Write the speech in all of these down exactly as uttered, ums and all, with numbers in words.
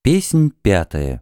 Песнь пятая.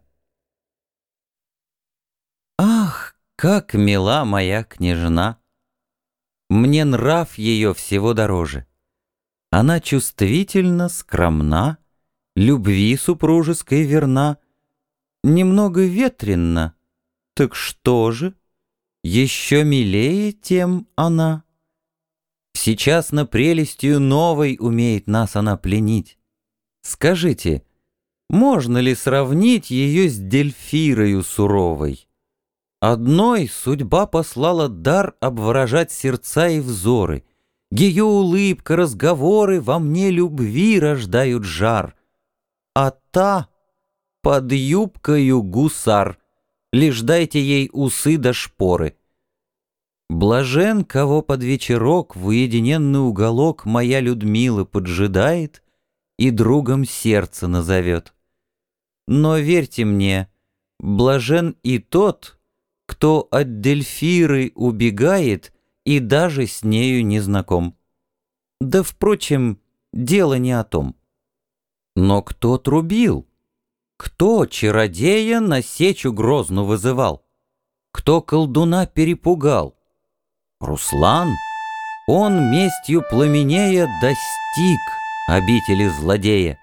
Ах, как мила моя княжна! Мне нрав ее всего дороже. Она чувствительно скромна, любви супружеской верна, немного ветренна. Так что же? Еще милее тем она. Сейчас на прелестью новой умеет нас она пленить. Скажите, можно ли сравнить ее с Дельфирою суровой? Одной судьба послала дар обворожать сердца и взоры. Ее улыбка, разговоры во мне любви рождают жар. А та под юбкою гусар, лишь дайте ей усы да шпоры. Блажен, кого под вечерок в уединенный уголок моя Людмила поджидает и другом сердце назовет. Но верьте мне, блажен и тот, кто от Дельфиры убегает и даже с нею не знаком. Да, впрочем, дело не о том. Но кто трубил? Кто чародея на сечу грозну вызывал? Кто колдуна перепугал? Руслан, он местью пламенея достиг обители злодея.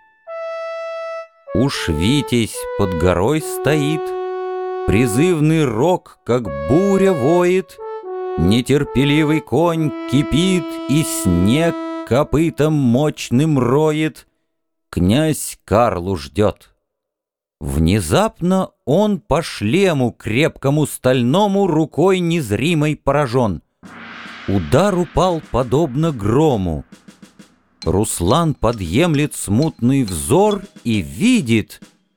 Уж Витязь под горой стоит, призывный рог, как буря, воет, нетерпеливый конь кипит и снег копытом мощным роет. Князь Карлу ждет. Внезапно он по шлему крепкому стальному рукой незримой поражен. Удар упал подобно грому. Руслан подъемлет смутный взор и видит,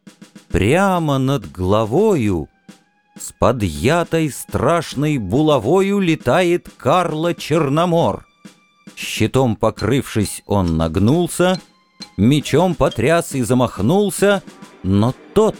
прямо над головою с подъятой страшной булавою летает Карла Черномор. Щитом покрывшись, он нагнулся, мечом потряс и замахнулся, но тот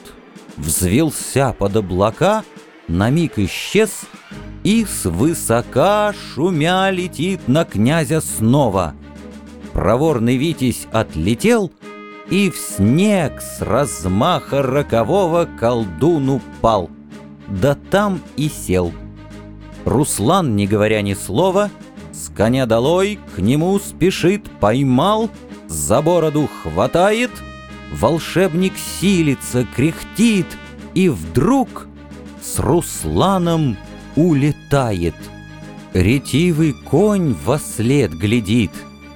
взвился под облака, на миг исчез и свысока шумя летит на князя снова. Проворный Витязь отлетел и в снег с размаха рокового колдун упал, да там и сел. Руслан, не говоря ни слова, с коня долой к нему спешит, поймал, за бороду хватает, волшебник силится, кряхтит и вдруг с Русланом улетает. Ретивый конь вослед глядит.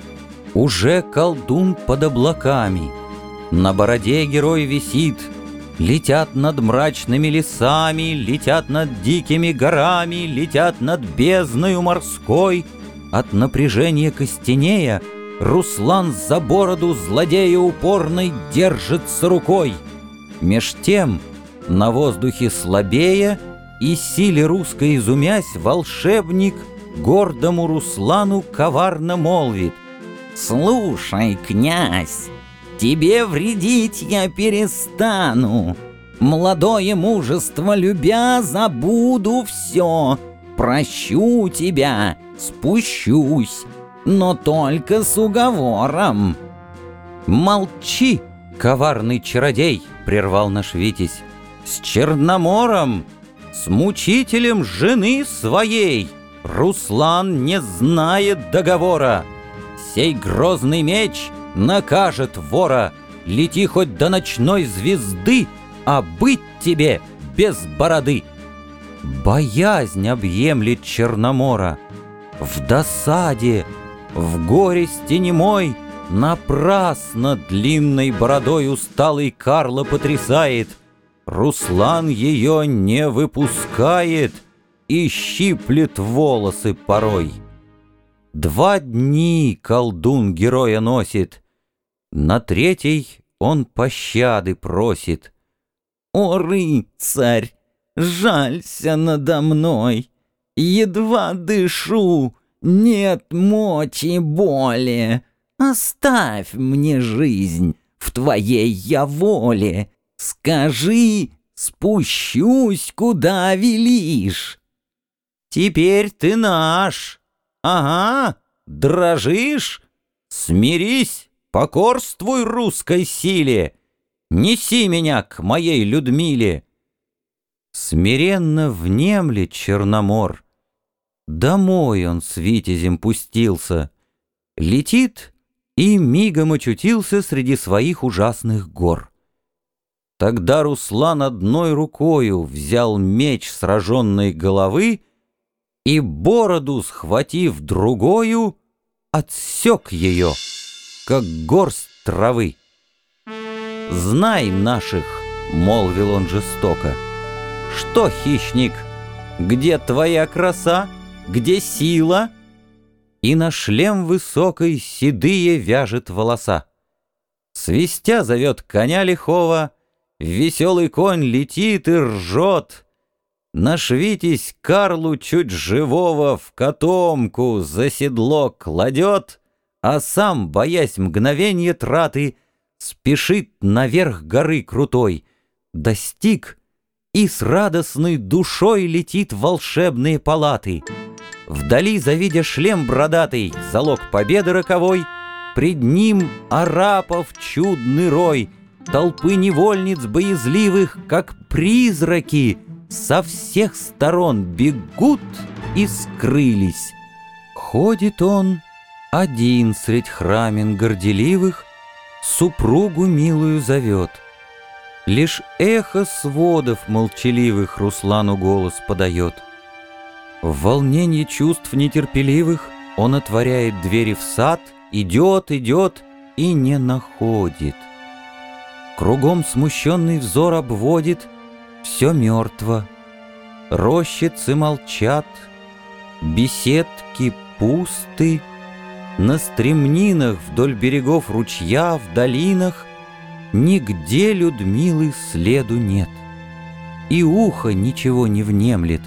Уже колдун под облаками, на бороде герой висит, летят над мрачными лесами, летят над дикими горами, летят над бездною морской. От напряжения костенея Руслан за бороду злодея упорной держится рукой. Меж тем, на воздухе слабея и силе русской изумясь, волшебник гордому Руслану коварно молвит: «Слушай, князь, тебе вредить я перестану. Молодое мужество любя, забуду все. Прощу тебя, спущусь, но только с уговором». «Молчи, коварный чародей!» — прервал наш Витязь. «С Черномором, с мучителем жены своей Руслан не знает договора. Сей грозный меч накажет вора. Лети хоть до ночной звезды, а быть тебе без бороды». Боязнь объемлет Черномора. В досаде, в горести немой, напрасно длинной бородой усталый Карла потрясает. Руслан ее не выпускает и щиплет волосы порой. Два дни колдун героя носит, на третий он пощады просит. «О, рыцарь, жалься надо мной, едва дышу, нет мочи боли. Оставь мне жизнь, в твоей я воле. Скажи, спущусь, куда велишь». «Теперь ты наш». «Ага, дрожишь? Смирись, покорствуй русской силе. Неси меня к моей Людмиле!» Смиренно внемлет Черномор. Домой он с витязем пустился, летит и мигом очутился среди своих ужасных гор. Тогда Руслан одной рукою взял меч сраженной головы и, бороду схватив другою, отсек ее, как горсть травы. «Знай наших», — молвил он жестоко, — «что, хищник, где твоя краса, где сила?» И на шлем высокой седые вяжет волоса. Свистя зовет коня лихого, веселый конь летит и ржет. Наш Витязь Карлу чуть живого в котомку за седло кладет, а сам, боясь мгновенья траты, спешит наверх горы крутой. Достиг и с радостной душой летит в волшебные палаты. Вдали, завидя шлем бродатый, залог победы роковой, пред ним арапов чудный рой, толпы невольниц боязливых, как призраки, со всех сторон бегут и скрылись. Ходит он один средь храмин горделивых, супругу милую зовет. Лишь эхо сводов молчаливых Руслану голос подает. В волнении чувств нетерпеливых он отворяет двери в сад, идет, идет и не находит. Кругом смущенный взор обводит, все мертво. Рощицы молчат, беседки пусты, на стремнинах вдоль берегов ручья, в долинах нигде Людмилы следу нет, и ухо ничего не внемлет.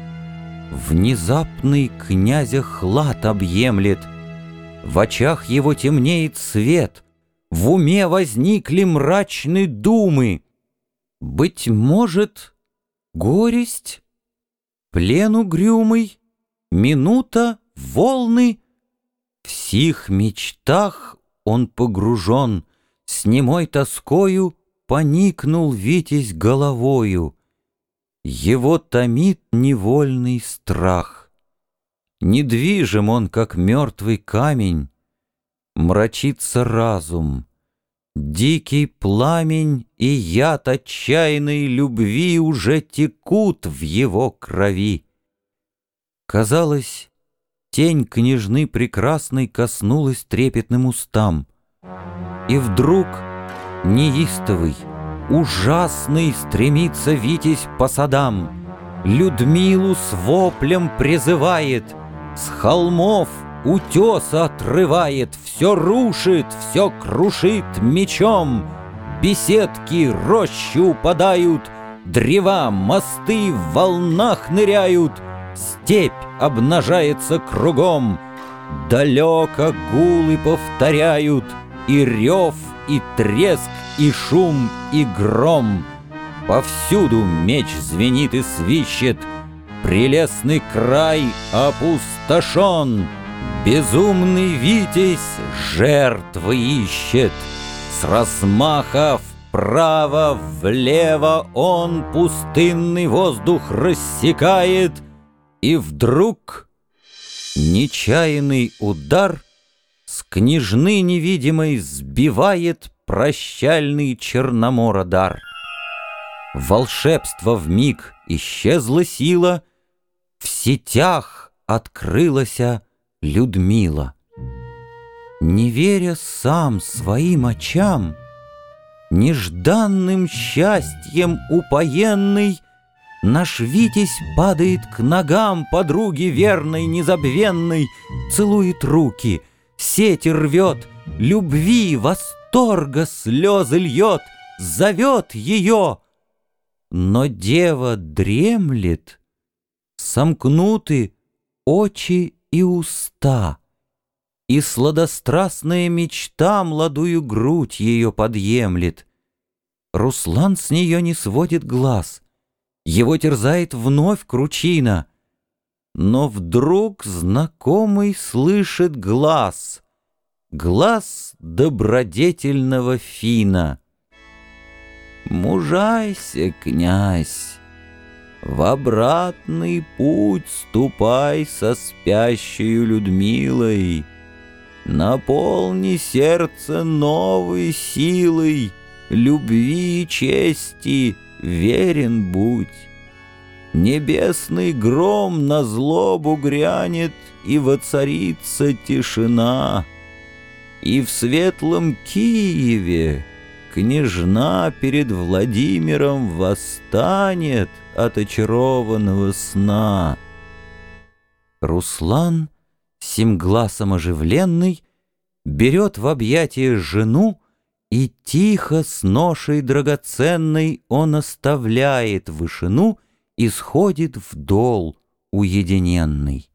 Внезапный князя хлад объемлет, в очах его темнеет свет, в уме возникли мрачные думы. Быть может, горесть, плен угрюмый, минута, волны. В сих мечтах он погружен, с немой тоскою поникнул Витязь головою. Его томит невольный страх. Недвижим он, как мертвый камень, мрачится разум. Дикий пламень и яд отчаянной любви уже текут в его крови. Казалось, тень княжны прекрасной коснулась трепетным устам. И вдруг неистовый, ужасный стремится Витязь по садам, Людмилу с воплем призывает, с холмов утеса отрывает, все рушит, все крушит мечом. Беседки, рощи упадают, древа, мосты в волнах ныряют, степь обнажается кругом. Далеко гулы повторяют и рев, и треск, и шум, и гром. Повсюду меч звенит и свищет, прелестный край опустошен. Безумный Витязь жертвы ищет, с размаха вправо, влево он пустынный воздух рассекает, и вдруг нечаянный удар с княжны невидимой сбивает прощальный Черномора дар. Волшебство вмиг исчезла сила, в сетях открылася Людмила. Не веря сам своим очам, нежданным счастьем упоенный, наш Витязь падает к ногам подруги верной, незабвенной, целует руки, сети рвет, любви, восторга слезы льет, зовет ее. Но дева дремлет, сомкнуты очи и уста, и сладострастная мечта младую грудь ее подъемлет. Руслан с нее не сводит глаз, его терзает вновь кручина, но вдруг знакомый слышит глаз, глаз добродетельного Фина. Мужайся, князь, в обратный путь ступай со спящею Людмилой, наполни сердце новой силой, любви и чести верен будь. Небесный гром на злобу грянет, и воцарится тишина, и в светлом Киеве княжна перед Владимиром восстанет от очарованного сна. Руслан, сим гласом оживленный, берет в объятия жену, и тихо с ношей драгоценной он оставляет вышину и сходит в дол уединенный.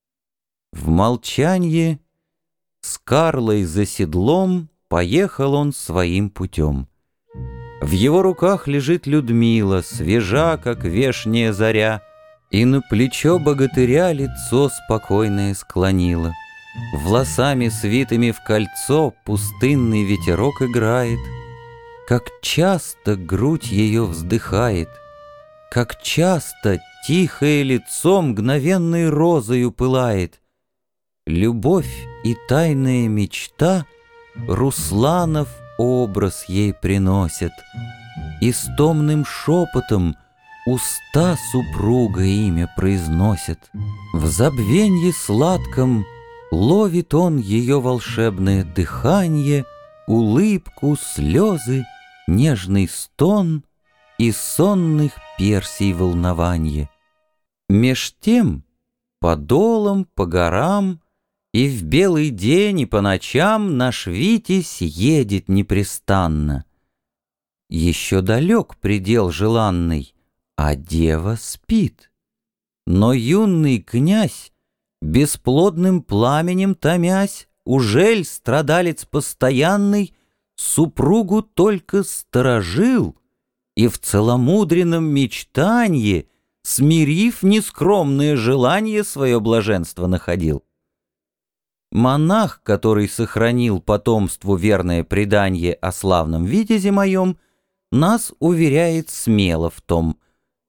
В молчанье с Карлой за седлом поехал он своим путем. В его руках лежит Людмила, свежа, как вешняя заря, и на плечо богатыря лицо спокойное склонила. Волосами свитыми в кольцо пустынный ветерок играет. Как часто грудь ее вздыхает, как часто тихое лицо мгновенной розою пылает. Любовь и тайная мечта Русланов образ ей приносят, и с томным шепотом уста супруга имя произносят. В забвенье сладком ловит он ее волшебное дыханье, улыбку, слезы, нежный стон и сонных персий волнованье. Меж тем по долам, по горам и в белый день, и по ночам наш Витязь едет непрестанно. Еще далек предел желанный, а дева спит. Но юный князь, бесплодным пламенем томясь, ужель страдалец постоянный супругу только сторожил и в целомудренном мечтанье, смирив нескромное желание, свое блаженство находил. Монах, который сохранил потомству верное преданье о славном витязе моем, нас уверяет смело в том.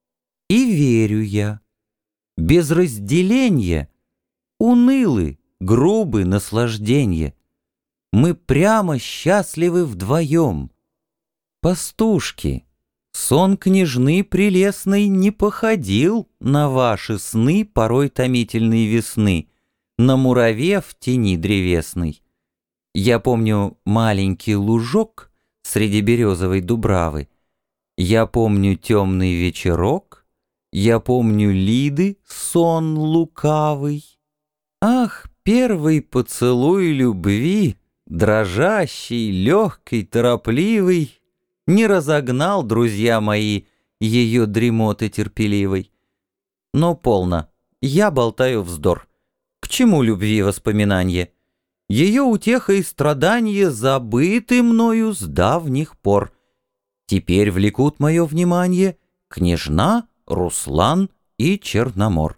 И верю я. Без разделения унылы, грубы наслажденья. Мы прямо счастливы вдвоем. Пастушки, сон княжны прелестной не походил на ваши сны порой томительной весны, на мураве в тени древесной. Я помню маленький лужок среди березовой дубравы. Я помню темный вечерок. Я помню Лиды сон лукавый. Ах, первый поцелуй любви, дрожащий, легкий, торопливый, не разогнал, друзья мои, ее дремоты терпеливой. Но полно, я болтаю вздор. К чему любви воспоминанье? Ее утеха и страдания забыты мною с давних пор. Теперь влекут мое внимание княжна, Руслан и Черномор.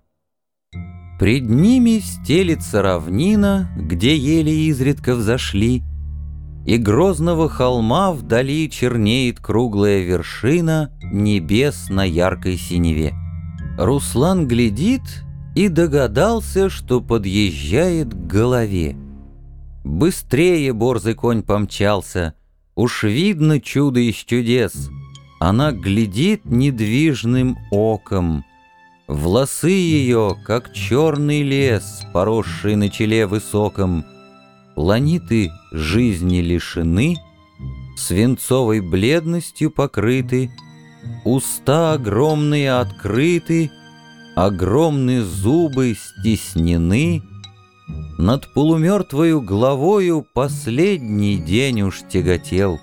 Пред ними стелится равнина, где ели изредка взошли, и грозного холма вдали чернеет круглая вершина небес на яркой синеве. Руслан глядит и догадался, что подъезжает к голове. Быстрее борзый конь помчался, уж видно чудо из чудес. Она глядит недвижным оком. Волосы ее, как черный лес, поросший на челе высоком. Ланиты жизни лишены, свинцовой бледностью покрыты, уста огромные открыты, огромные зубы стеснены. Над полумертвою главою последний день уж тяготел.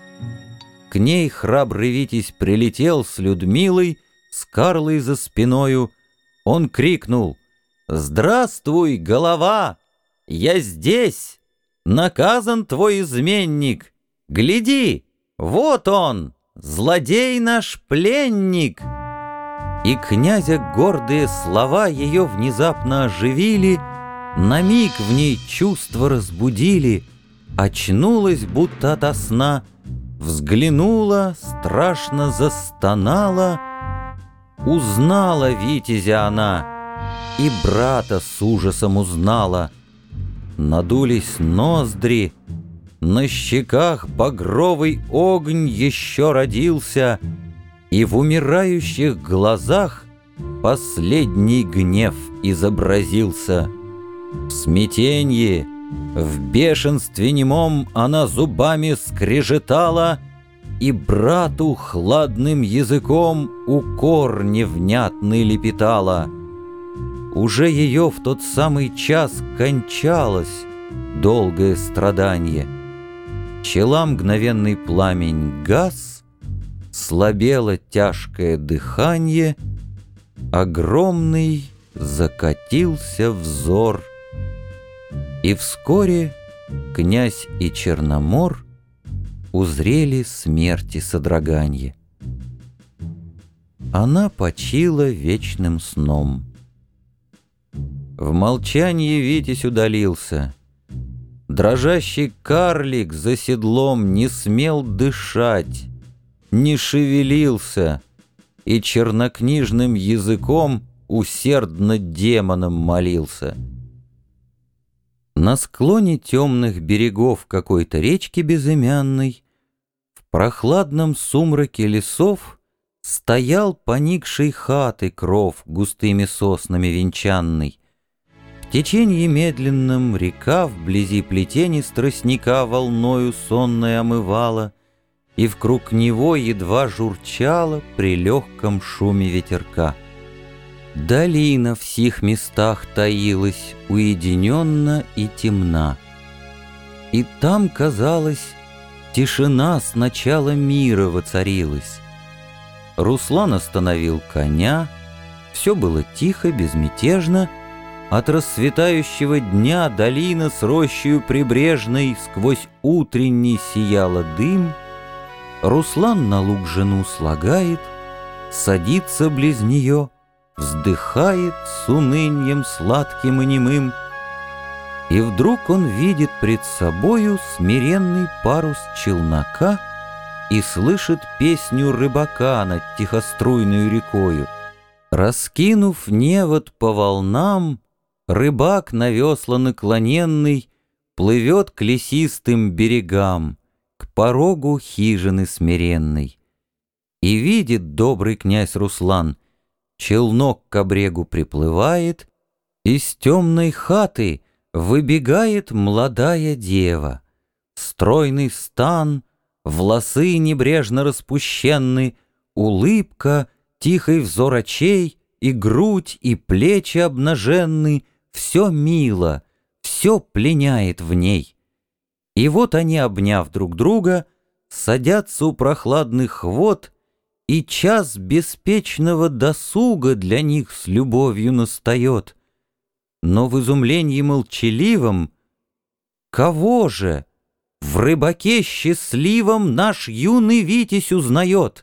К ней храбрый Витязь прилетел с Людмилой, с Карлой за спиною. Он крикнул: «Здравствуй, голова! Я здесь! Наказан твой изменник! Гляди, вот он, злодей наш пленник!» И князя гордые слова ее внезапно оживили, на миг в ней чувства разбудили, очнулась будто ото сна, Взглянула, страшно застонала, узнала витязя она, и брата с ужасом узнала. Надулись ноздри, на щеках багровый огонь еще родился, и в умирающих глазах последний гнев изобразился. В смятенье, в бешенстве немом она зубами скрежетала, и брату хладным языком укор невнятный лепетала. Уже ее в тот самый час кончалось долгое страдание. Чела мгновенный пламень гас, слабело тяжкое дыханье, огромный закатился взор. И вскоре князь и Черномор узрели смерти содроганье. Она почила вечным сном. В молчании Витязь удалился. Дрожащий карлик за седлом не смел дышать, не шевелился, и чернокнижным языком усердно демонам молился. На склоне темных берегов какой-то речки безымянной, в прохладном сумраке лесов, стоял поникший хаты кров густыми соснами венчанный. В теченье медленном река вблизи плетени тростника волною сонной омывала, и вкруг него едва журчала при легком шуме ветерка. Долина в сих местах таилась уединенно и темна. И там, казалось, тишина с начала мира воцарилась. Руслан остановил коня, все было тихо, безмятежно. От расцветающего дня долина с рощею прибрежной сквозь утренний сияла дым. Руслан на луг жену слагает, садится близ нее, вздыхает с унынием сладким и немым. И вдруг он видит пред собою смиренный парус челнока и слышит песню рыбака над тихоструйную рекою. Раскинув невод по волнам, рыбак на весла наклоненный плывет к лесистым берегам, к порогу хижины смиренной. И видит добрый князь Руслан, челнок к обрегу приплывает, из темной хаты выбегает молодая дева. Стройный стан, волосы небрежно распущенны, улыбка, тихий взор очей, и грудь, и плечи обнаженны, все мило, все пленяет в ней. И вот они, обняв друг друга, садятся у прохладных вод, и час беспечного досуга для них с любовью настает. Но в изумлении молчаливом кого же в рыбаке счастливом наш юный Витязь узнает?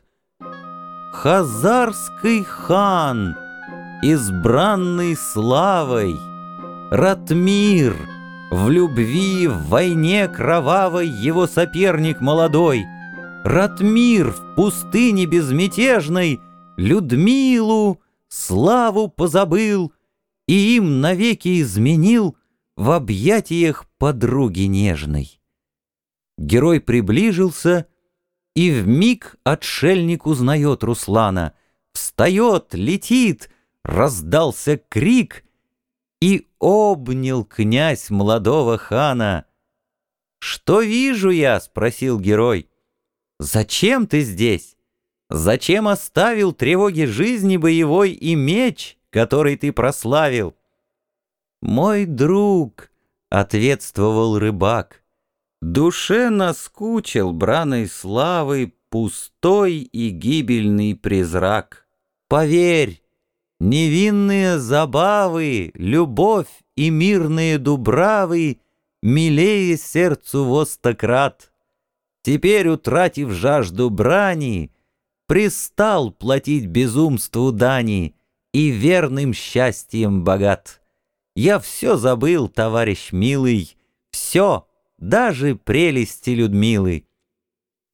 Хазарский хан, избранный славой, Ратмир, в любви, в войне кровавой его соперник молодой, Ратмир в пустыне безмятежной Людмилу, славу позабыл и им навеки изменил в объятиях подруги нежной. Герой приближился, и вмиг отшельник узнает Руслана. Встает, летит, раздался крик, и обнял князь молодого хана. «Что вижу я?» — спросил герой. «Зачем ты здесь? Зачем оставил тревоги жизни боевой и меч, который ты прославил?» «Мой друг», — ответствовал рыбак, «душе наскучил браной славы пустой и гибельный призрак. Поверь, невинные забавы, любовь и мирные дубравы милее сердцу во сто крат. Теперь, утратив жажду брани, пристал платить безумству дани и верным счастьем богат. Я все забыл, товарищ милый, все, даже прелести Людмилы.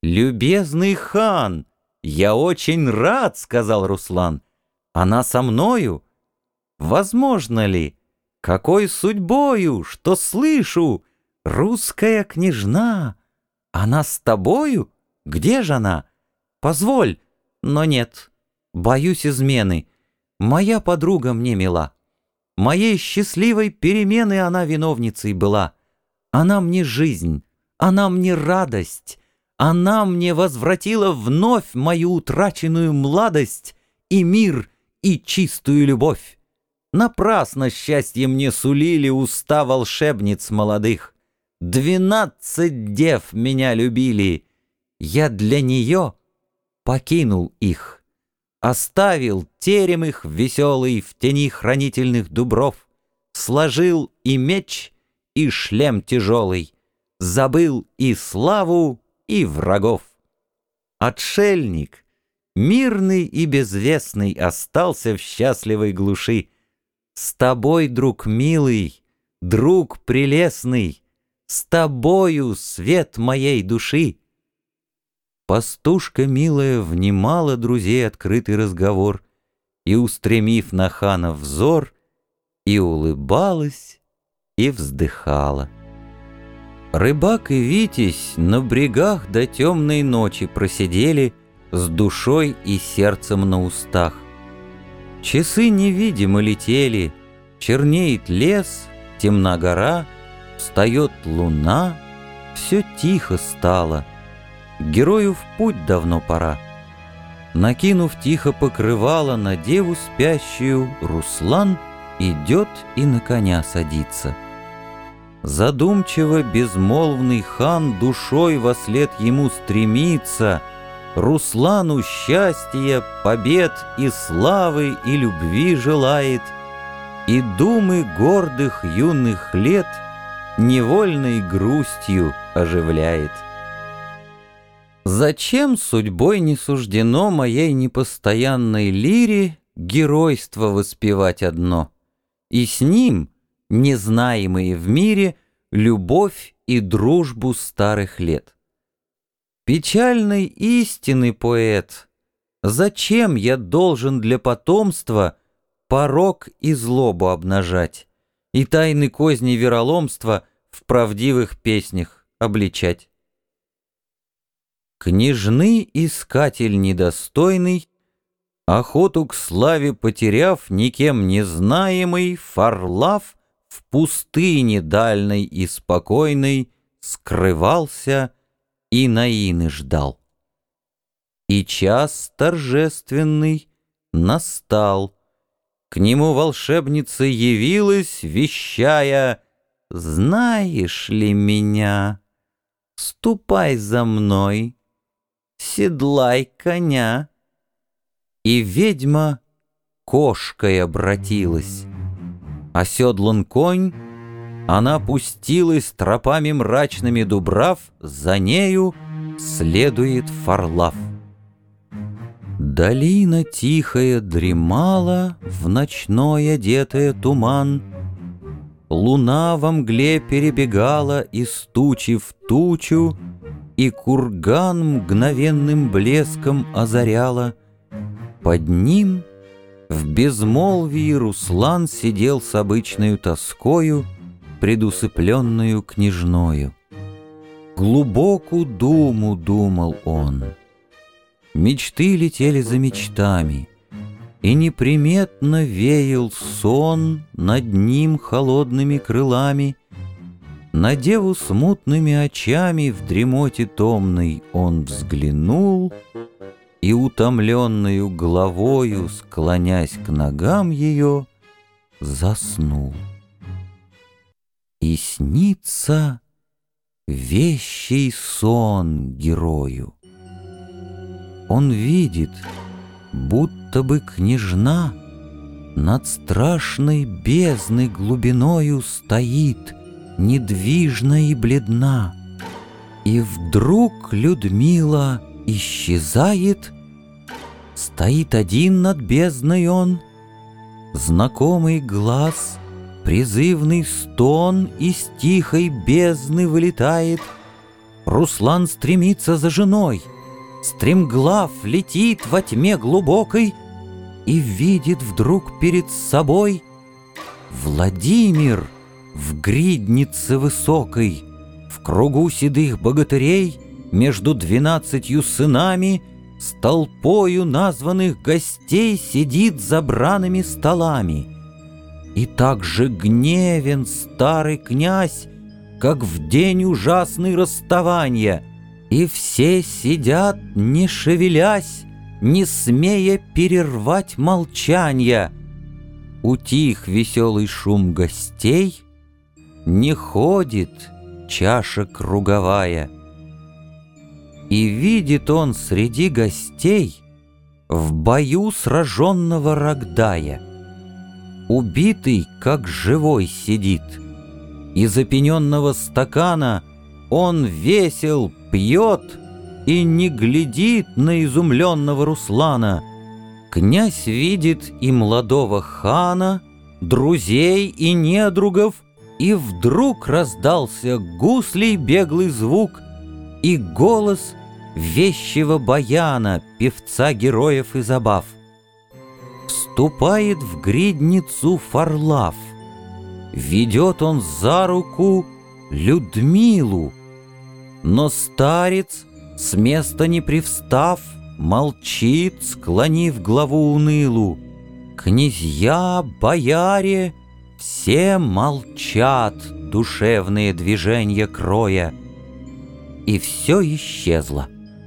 «Любезный хан, я очень рад», — сказал Руслан. «Она со мною? Возможно ли? Какой судьбою, что слышу? Русская княжна! Она с тобою? Где же она? Позволь, но нет, боюсь измены. Моя подруга мне мила. Моей счастливой перемены она виновницей была. Она мне жизнь, она мне радость, она мне возвратила вновь мою утраченную младость и мир, и чистую любовь. Напрасно счастье мне сулили уста волшебниц молодых. Двенадцать дев меня любили. Я для нее покинул их. Оставил терем их веселый в тени хранительных дубров. Сложил и меч, и шлем тяжелый. Забыл и славу, и врагов. Отшельник, мирный и безвестный, остался в счастливой глуши. С тобой, друг милый, друг прелестный, с тобою свет моей души. Пастушка милая внимала друзей открытый разговор и, устремив на хана взор, и улыбалась, и вздыхала. Рыбак и Витязь на брегах до темной ночи просидели с душой и сердцем на устах. Часы невидимо летели, чернеет лес, темна гора, встает луна, все тихо стало. Герою в путь давно пора. Накинув тихо покрывало на деву спящую, Руслан идет и на коня садится. Задумчиво безмолвный хан душой вослед ему стремится, Руслану счастья, побед и славы и любви желает, и думы гордых юных лет невольной грустью оживляет. Зачем судьбой не суждено моей непостоянной лире геройство воспевать одно, и с ним, незнаемые в мире, любовь и дружбу старых лет? Печальной истины, поэт, зачем я должен для потомства порок и злобу обнажать и тайны козни вероломства в правдивых песнях обличать? Княжны искатель недостойный, охоту к славе потеряв, никем не знаемый, Фарлав в пустыне дальней и спокойной скрывался и Наины ждал. И час торжественный настал. К нему волшебница явилась, вещая: «Знаешь ли меня? Ступай за мной, седлай коня». И ведьма кошкой обратилась. Оседлан конь, она пустилась тропами мрачными дубрав, за нею следует Фарлав. Долина тихая дремала, в ночной одетая туман. Луна во мгле перебегала из тучи в тучу, и курган мгновенным блеском озаряла. Под ним в безмолвии Руслан сидел с обычною тоскою, предусыпленную княжною. Глубоку думу думал он. Мечты летели за мечтами, и неприметно веял сон над ним холодными крылами. На деву смутными очами в дремоте томной он взглянул и, утомленную головою, склонясь к ногам ее, заснул. И снится вещий сон герою. Он видит, будто бы княжна над страшной бездной глубиною стоит, недвижна и бледна. И вдруг Людмила исчезает, стоит один над бездной он, знакомый глаз, призывный стон из тихой бездны вылетает, Руслан стремится за женой, стремглав летит во тьме глубокой и видит вдруг перед собой Владимир в гриднице высокой, в кругу седых богатырей, между двенадцатью сынами, с толпою названных гостей сидит за бранными столами. И так же гневен старый князь, как в день ужасный расставания, и все сидят, не шевелясь, не смея перервать молчанья. Утих веселый шум гостей, не ходит чаша круговая. И видит он среди гостей в бою сраженного Рогдая. Убитый, как живой, сидит. Из опененного стакана он весел пьет и не глядит на изумленного Руслана. Князь видит и молодого хана, друзей и недругов, и вдруг раздался гуслей беглый звук и голос вещего баяна, певца героев и забав. Вступает в гридницу Фарлав. Ведет он за руку Людмилу, но старец, с места не привстав, молчит, склонив главу унылу. Князья, бояре, все молчат, душевные движения кроя. И все исчезло.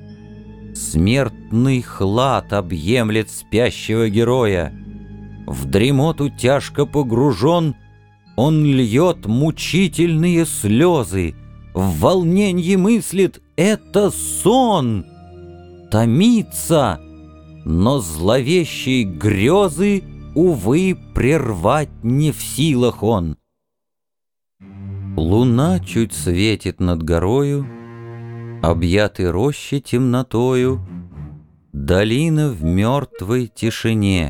Смертный хлад объемлет спящего героя. В дремоту тяжко погружен, он льет мучительные слезы, в волненье мыслит — это сон. Томится, но зловещей грезы, увы, прервать не в силах он. Луна чуть светит над горою, объятый рощи темнотою, долина в мертвой тишине.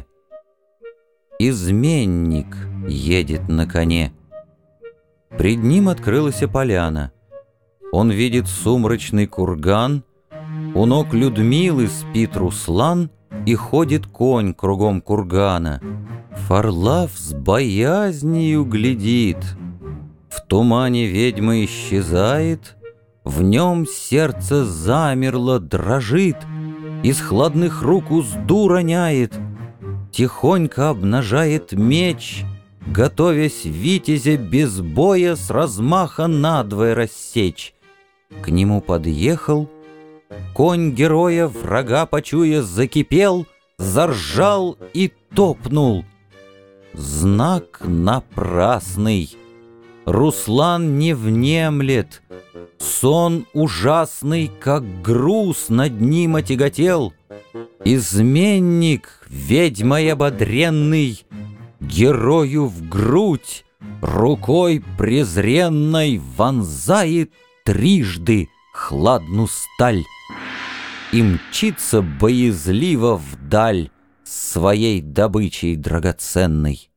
Изменник едет на коне. Пред ним открылась поляна. Он видит сумрачный курган, у ног Людмилы спит Руслан, и ходит конь кругом кургана. Фарлав с боязнью глядит. В тумане ведьма исчезает, в нем сердце замерло, дрожит, из хладных рук узду роняет, тихонько обнажает меч, готовясь витязя без боя с размаха надвое рассечь. К нему подъехал, конь героя, врага почуя, закипел, заржал и топнул. Знак напрасный. Руслан не внемлет. Сон ужасный, как груз, над ним отяготел. Изменник, ведьмой ободренный, герою в грудь рукой презренной вонзает трижды хладну сталь и мчится боязливо вдаль своей добычей драгоценной.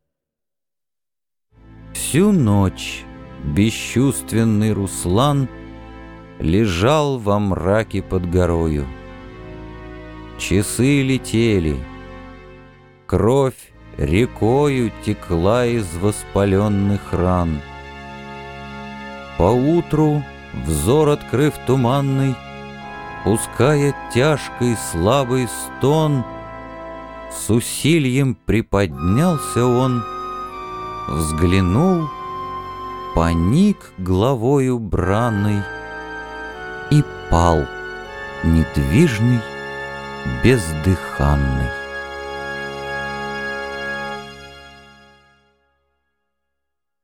Всю ночь бесчувственный Руслан лежал во мраке под горою. Часы летели, кровь рекою текла из воспаленных ран. Поутру, взор открыв туманный, пуская тяжкий слабый стон, с усилием приподнялся он, взглянул, поник главою бранной и пал, недвижный, бездыханный.